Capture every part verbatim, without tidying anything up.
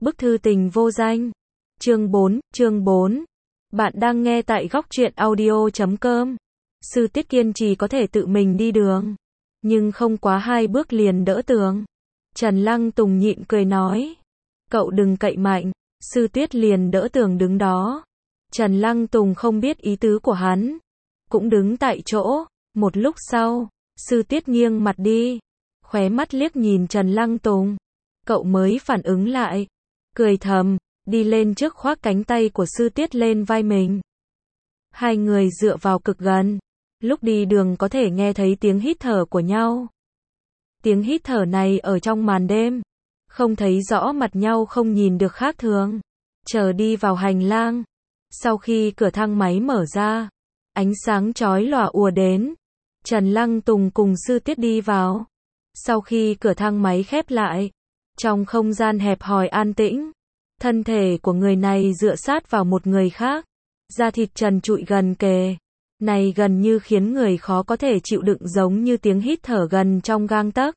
Bức thư tình vô danh. Chương bốn, chương bốn. Bạn đang nghe tại góc truyện audio chấm com. Sư Tiết kiên trì có thể tự mình đi đường, nhưng không quá hai bước liền đỡ tường. Trần Lăng Tùng nhịn cười nói, cậu đừng cậy mạnh. Sư Tuyết liền đỡ tường đứng đó. Trần Lăng Tùng không biết ý tứ của hắn, cũng đứng tại chỗ. Một lúc sau, Sư Tiết nghiêng mặt đi, khóe mắt liếc nhìn Trần Lăng Tùng. Cậu mới phản ứng lại, cười thầm, đi lên trước khoác cánh tay của Sư Tiết lên vai mình. Hai người dựa vào cực gần, lúc đi đường có thể nghe thấy tiếng hít thở của nhau. Tiếng hít thở này ở trong màn đêm, không thấy rõ mặt nhau, không nhìn được khác thường. Chờ đi vào hành lang, sau khi cửa thang máy mở ra, ánh sáng chói lòa ùa đến. Trần Lăng Tùng cùng Sư Tiết đi vào. Sau khi cửa thang máy khép lại, trong không gian hẹp hòi an tĩnh, thân thể của người này dựa sát vào một người khác, da thịt trần trụi gần kề. Này gần như khiến người khó có thể chịu đựng, giống như tiếng hít thở gần trong gang tấc.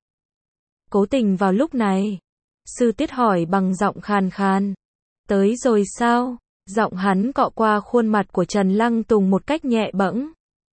Cố tình vào lúc này, Sư Tiết hỏi bằng giọng khàn khàn, tới rồi sao? Giọng hắn cọ qua khuôn mặt của Trần Lăng Tùng một cách nhẹ bẫng.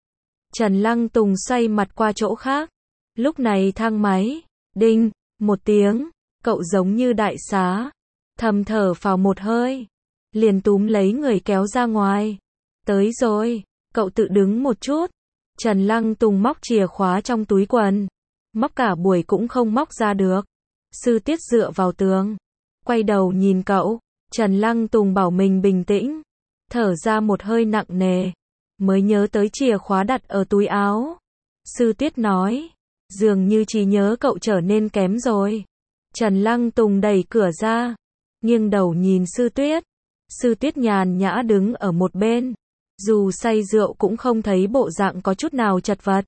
Trần Lăng Tùng xoay mặt qua chỗ khác. Lúc này thang máy, đinh, một tiếng, cậu giống như đại xá, thầm thở phào một hơi, liền túm lấy người kéo ra ngoài. Tới rồi, cậu tự đứng một chút. Trần Lăng Tùng móc chìa khóa trong túi quần, móc cả buổi cũng không móc ra được. Sư Tiết dựa vào tường, quay đầu nhìn cậu. Trần Lăng Tùng bảo mình bình tĩnh, thở ra một hơi nặng nề, mới nhớ tới chìa khóa đặt ở túi áo. Sư Tiết nói, dường như trí nhớ cậu trở nên kém rồi. Trần Lăng Tùng đẩy cửa ra, nghiêng đầu nhìn Sư Tuyết. Sư Tuyết nhàn nhã đứng ở một bên, dù say rượu cũng không thấy bộ dạng có chút nào chật vật.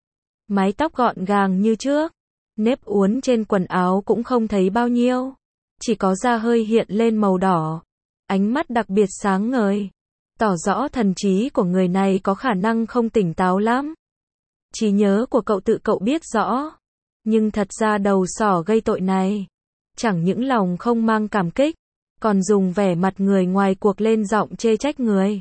Mái tóc gọn gàng như trước, nếp uốn trên quần áo cũng không thấy bao nhiêu, chỉ có da hơi hiện lên màu đỏ. Ánh mắt đặc biệt sáng ngời, tỏ rõ thần trí của người này có khả năng không tỉnh táo lắm. Trí nhớ của cậu tự cậu biết rõ, nhưng thật ra đầu sỏ gây tội này, chẳng những lòng không mang cảm kích, còn dùng vẻ mặt người ngoài cuộc lên giọng chê trách người.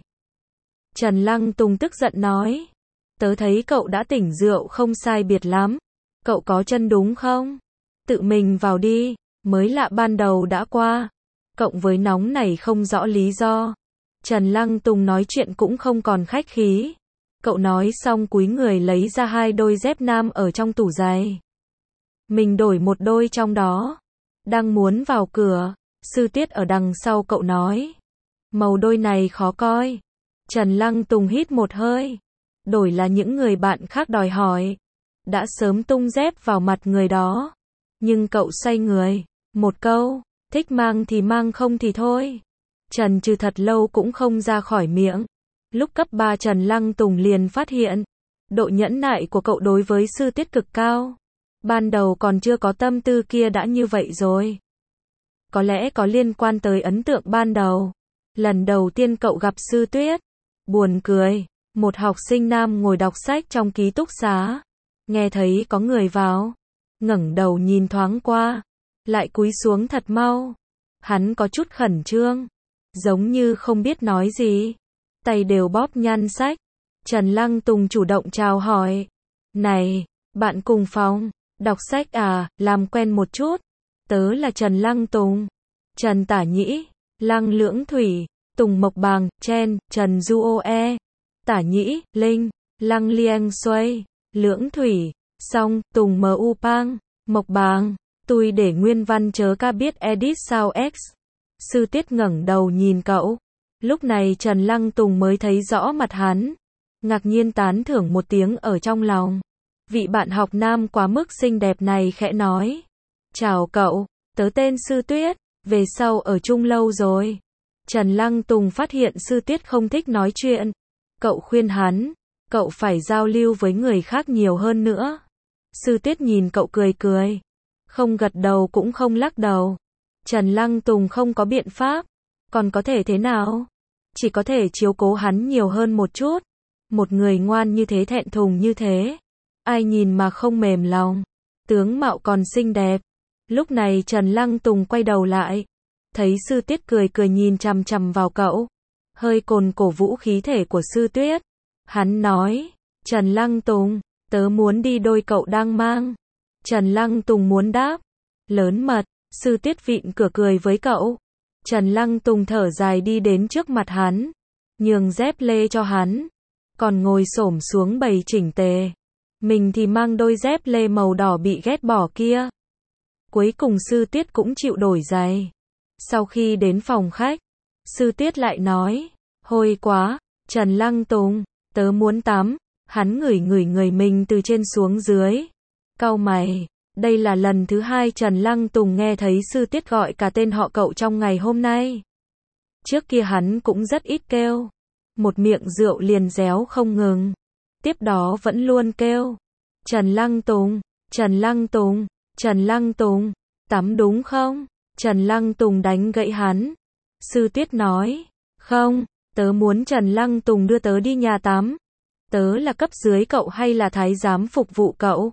Trần Lăng Tùng tức giận nói, tớ thấy cậu đã tỉnh rượu không sai biệt lắm, cậu có chân đúng không? Tự mình vào đi, mới lạ ban đầu đã qua, cộng với nóng này không rõ lý do. Trần Lăng Tùng nói chuyện cũng không còn khách khí. Cậu nói xong cúi người lấy ra hai đôi dép nam ở trong tủ giày. Mình đổi một đôi trong đó. Đang muốn vào cửa, Sư Tiết ở đằng sau cậu nói, màu đôi này khó coi. Trần Lăng Tùng hít một hơi. Đổi là những người bạn khác đòi hỏi, đã sớm tung dép vào mặt người đó. Nhưng cậu xoay người, một câu, thích mang thì mang, không thì thôi. Trần trừ thật lâu cũng không ra khỏi miệng. Lúc cấp ba Trần Lăng Tùng liền phát hiện, độ nhẫn nại của cậu đối với Sư Tiết cực cao. Ban đầu còn chưa có tâm tư kia đã như vậy rồi. Có lẽ có liên quan tới ấn tượng ban đầu. Lần đầu tiên cậu gặp Sư Tuyết, buồn cười, một học sinh nam ngồi đọc sách trong ký túc xá, nghe thấy có người vào, ngẩng đầu nhìn thoáng qua, lại cúi xuống thật mau. Hắn có chút khẩn trương, giống như không biết nói gì, tay đều bóp nhan sách. Trần Lăng Tùng chủ động chào hỏi, này, bạn cùng phòng, đọc sách à, làm quen một chút. Tớ là Trần Lăng Tùng, Trần Tả Nhĩ, Lăng Lưỡng Thủy, Tùng Mộc Bàng, Chen, Trần Du Ô E, Tả Nhĩ, Linh, Lăng Lieng Xuây, Lưỡng Thủy, Song, Tùng M U Pang, Mộc Bàng. Tôi để nguyên văn chớ ca biết edit sao X. Sư Tiết ngẩng đầu nhìn cậu. Lúc này Trần Lăng Tùng mới thấy rõ mặt hắn, ngạc nhiên tán thưởng một tiếng ở trong lòng. Vị bạn học nam quá mức xinh đẹp này khẽ nói, chào cậu, tớ tên Sư Tuyết, về sau ở chung lâu rồi. Trần Lăng Tùng phát hiện Sư Tuyết không thích nói chuyện. Cậu khuyên hắn, cậu phải giao lưu với người khác nhiều hơn nữa. Sư Tuyết nhìn cậu cười cười, không gật đầu cũng không lắc đầu. Trần Lăng Tùng không có biện pháp, còn có thể thế nào? Chỉ có thể chiếu cố hắn nhiều hơn một chút. Một người ngoan như thế, thẹn thùng như thế, ai nhìn mà không mềm lòng. Tướng mạo còn xinh đẹp. Lúc này Trần Lăng Tùng quay đầu lại, Thấy Sư Tiết cười cười nhìn chằm chằm vào cậu, hơi cồn cổ vũ khí thể của Sư Tuyết. Hắn nói, Trần Lăng Tùng, tớ muốn đi đôi cậu đang mang. Trần Lăng Tùng muốn đáp, lớn mật. Sư Tiết vịn cửa cười với cậu. Trần Lăng Tùng thở dài đi đến trước mặt hắn, nhường dép lê cho hắn, còn ngồi xổm xuống bày chỉnh tề. Mình thì mang đôi dép lê màu đỏ bị ghét bỏ kia. Cuối cùng Sư Tiết cũng chịu đổi giày. Sau khi đến phòng khách, Sư Tiết lại nói, hôi quá, Trần Lăng Tùng, tớ muốn tắm. Hắn ngửi ngửi người mình từ trên xuống dưới. Cau mày, đây là lần thứ hai Trần Lăng Tùng nghe thấy Sư Tiết gọi cả tên họ cậu trong ngày hôm nay. Trước kia hắn cũng rất ít kêu. Một miệng rượu liền réo không ngừng. Tiếp đó vẫn luôn kêu, Trần Lăng Tùng, Trần Lăng Tùng, Trần Lăng Tùng, tắm đúng không? Trần Lăng Tùng đánh gãy hắn. Sư Tiết nói, không, tớ muốn Trần Lăng Tùng đưa tớ đi nhà tắm. Tớ là cấp dưới cậu hay là thái giám phục vụ cậu?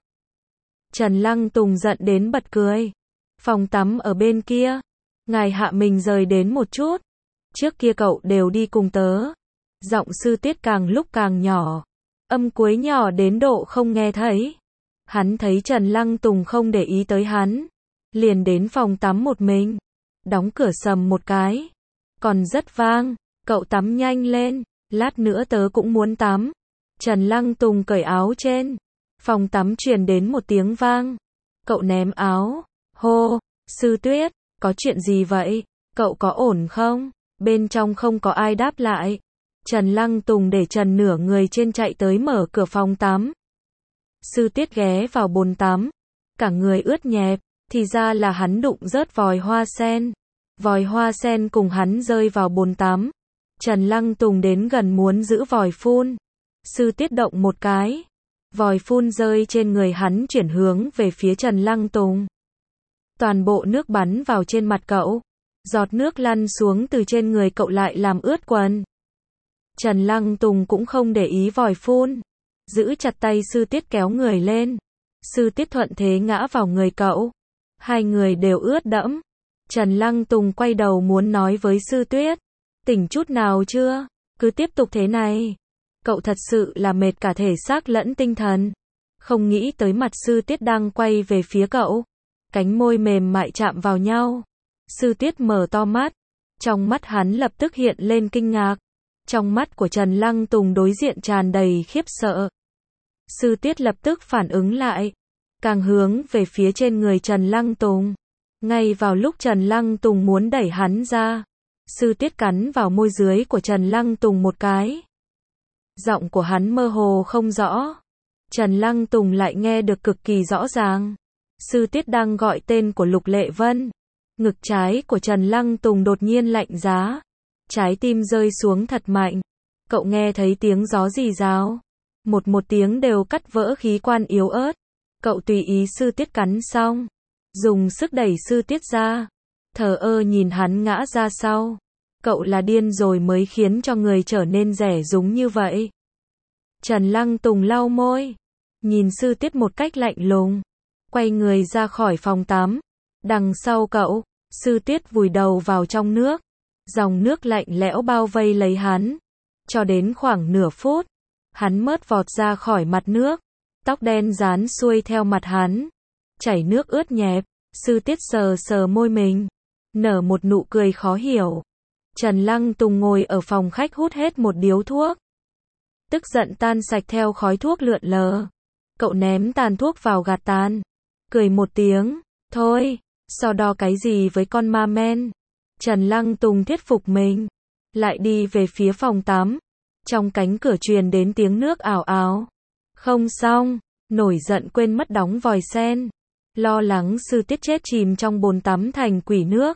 Trần Lăng Tùng giận đến bật cười. Phòng tắm ở bên kia. Ngài hạ mình rời đến một chút. Trước kia cậu đều đi cùng tớ. Giọng Sư Tiết càng lúc càng nhỏ. Âm cuối nhỏ đến độ không nghe thấy. Hắn thấy Trần Lăng Tùng không để ý tới hắn. Liền đến phòng tắm một mình. Đóng cửa sầm một cái. Còn rất vang. Cậu tắm nhanh lên. Lát nữa tớ cũng muốn tắm. Trần Lăng Tùng cởi áo trên. Phòng tắm truyền đến một tiếng vang. Cậu ném áo. Hô, Sư Tuyết, có chuyện gì vậy? Cậu có ổn không? Bên trong không có ai đáp lại. Trần Lăng Tùng để trần nửa người trên chạy tới mở cửa phòng tắm. Sư Tiết ghé vào bồn tắm. Cả người ướt nhẹp. Thì ra là hắn đụng rớt vòi hoa sen. Vòi hoa sen cùng hắn rơi vào bồn tắm. Trần Lăng Tùng đến gần muốn giữ vòi phun. Sư Tiết động một cái. Vòi phun rơi trên người hắn chuyển hướng về phía Trần Lăng Tùng. Toàn bộ nước bắn vào trên mặt cậu. Giọt nước lăn xuống từ trên người cậu lại làm ướt quần. Trần Lăng Tùng cũng không để ý vòi phun. Giữ chặt tay Sư Tiết kéo người lên. Sư Tiết thuận thế ngã vào người cậu. Hai người đều ướt đẫm. Trần Lăng Tùng quay đầu muốn nói với Sư Tuyết. Tỉnh chút nào chưa? Cứ tiếp tục thế này. Cậu thật sự là mệt cả thể xác lẫn tinh thần. Không nghĩ tới mặt Sư Tiết đang quay về phía cậu. Cánh môi mềm mại chạm vào nhau. Sư Tiết mở to mắt. Trong mắt hắn lập tức hiện lên kinh ngạc. Trong mắt của Trần Lăng Tùng đối diện tràn đầy khiếp sợ. Sư Tiết lập tức phản ứng lại. Càng hướng về phía trên người Trần Lăng Tùng. Ngay vào lúc Trần Lăng Tùng muốn đẩy hắn ra. Sư Tiết cắn vào môi dưới của Trần Lăng Tùng một cái. Giọng của hắn mơ hồ không rõ. Trần Lăng Tùng lại nghe được cực kỳ rõ ràng. Sư Tiết đang gọi tên của Lục Lệ Vân. Ngực trái của Trần Lăng Tùng đột nhiên lạnh giá. Trái tim rơi xuống thật mạnh. Cậu nghe thấy tiếng gió rì rào. Một một tiếng đều cắt vỡ khí quan yếu ớt. Cậu tùy ý Sư Tiết cắn xong. Dùng sức đẩy Sư Tiết ra. Thờ ơ nhìn hắn ngã ra sau. Cậu là điên rồi mới khiến cho người trở nên rẻ rúng như vậy. Trần Lăng Tùng lau môi. Nhìn Sư Tiết một cách lạnh lùng. Quay người ra khỏi phòng tắm. Đằng sau cậu, Sư Tiết vùi đầu vào trong nước. Dòng nước lạnh lẽo bao vây lấy hắn. Cho đến khoảng nửa phút. Hắn mớt vọt ra khỏi mặt nước. Tóc đen dán xuôi theo mặt hắn. Chảy nước ướt nhẹp. Sư Tiết sờ sờ môi mình. Nở một nụ cười khó hiểu. Trần Lăng Tùng ngồi ở phòng khách hút hết một điếu thuốc. Tức giận tan sạch theo khói thuốc lượn lờ. Cậu ném tàn thuốc vào gạt tàn. Cười một tiếng. Thôi, so đo cái gì với con ma men. Trần Lăng Tùng thuyết phục mình. Lại đi về phía phòng tắm. Trong cánh cửa truyền đến tiếng nước ào ào. Không xong. Nổi giận quên mất đóng vòi sen. Lo lắng Sư Tiết chết chìm trong bồn tắm thành quỷ nước.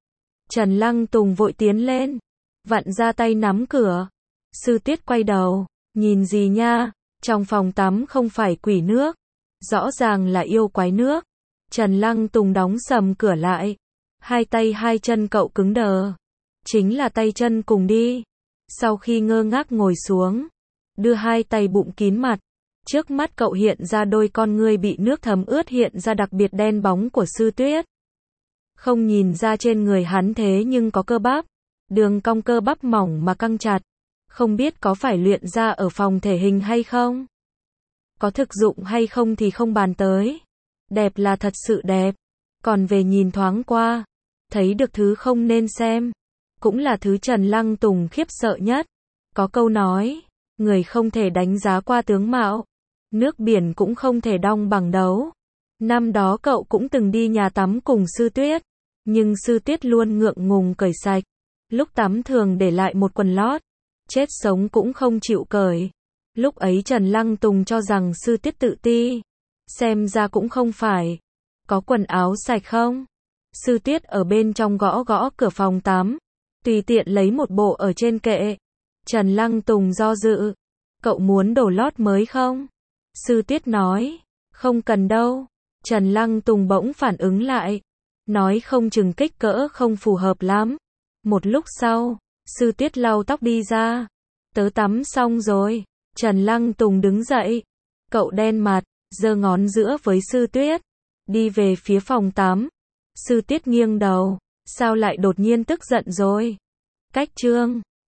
Trần Lăng Tùng vội tiến lên. Vặn ra tay nắm cửa. Sư Tiết quay đầu. Nhìn gì nha? Trong phòng tắm không phải quỷ nước. Rõ ràng là yêu quái nước. Trần Lăng Tùng đóng sầm cửa lại. Hai tay hai chân cậu cứng đờ. Chính là tay chân cùng đi. Sau khi ngơ ngác ngồi xuống. Đưa hai tay bụng kín mặt. Trước mắt cậu hiện ra đôi con ngươi bị nước thấm ướt hiện ra đặc biệt đen bóng của Sư Tuyết. Không nhìn ra trên người hắn thế nhưng có cơ bắp. Đường cong cơ bắp mỏng mà căng chặt. Không biết có phải luyện ra ở phòng thể hình hay không? Có thực dụng hay không thì không bàn tới. Đẹp là thật sự đẹp. Còn về nhìn thoáng qua, thấy được thứ không nên xem. Cũng là thứ Trần Lăng Tùng khiếp sợ nhất. Có câu nói, người không thể đánh giá qua tướng mạo. Nước biển cũng không thể đong bằng đấu. Năm đó cậu cũng từng đi nhà tắm cùng Sư Tuyết. Nhưng Sư Tuyết luôn ngượng ngùng cởi sạch. Lúc tắm thường để lại một quần lót. Chết sống cũng không chịu cởi. Lúc ấy Trần Lăng Tùng cho rằng Sư Tuyết tự ti. Xem ra cũng không phải. Có quần áo sạch không? Sư Tuyết ở bên trong gõ gõ cửa phòng tắm. Tùy tiện lấy một bộ ở trên kệ. Trần Lăng Tùng do dự. Cậu muốn đồ lót mới không? Sư Tuyết nói. Không cần đâu. Trần Lăng Tùng bỗng phản ứng lại. Nói không chừng kích cỡ không phù hợp lắm. Một lúc sau, Sư Tuyết lau tóc đi ra. Tớ tắm xong rồi. Trần Lăng Tùng đứng dậy. Cậu đen mặt, giơ ngón giữa với Sư Tuyết. Đi về phía phòng tắm. Sư Tuyết nghiêng đầu. Sao lại đột nhiên tức giận rồi? Cách chương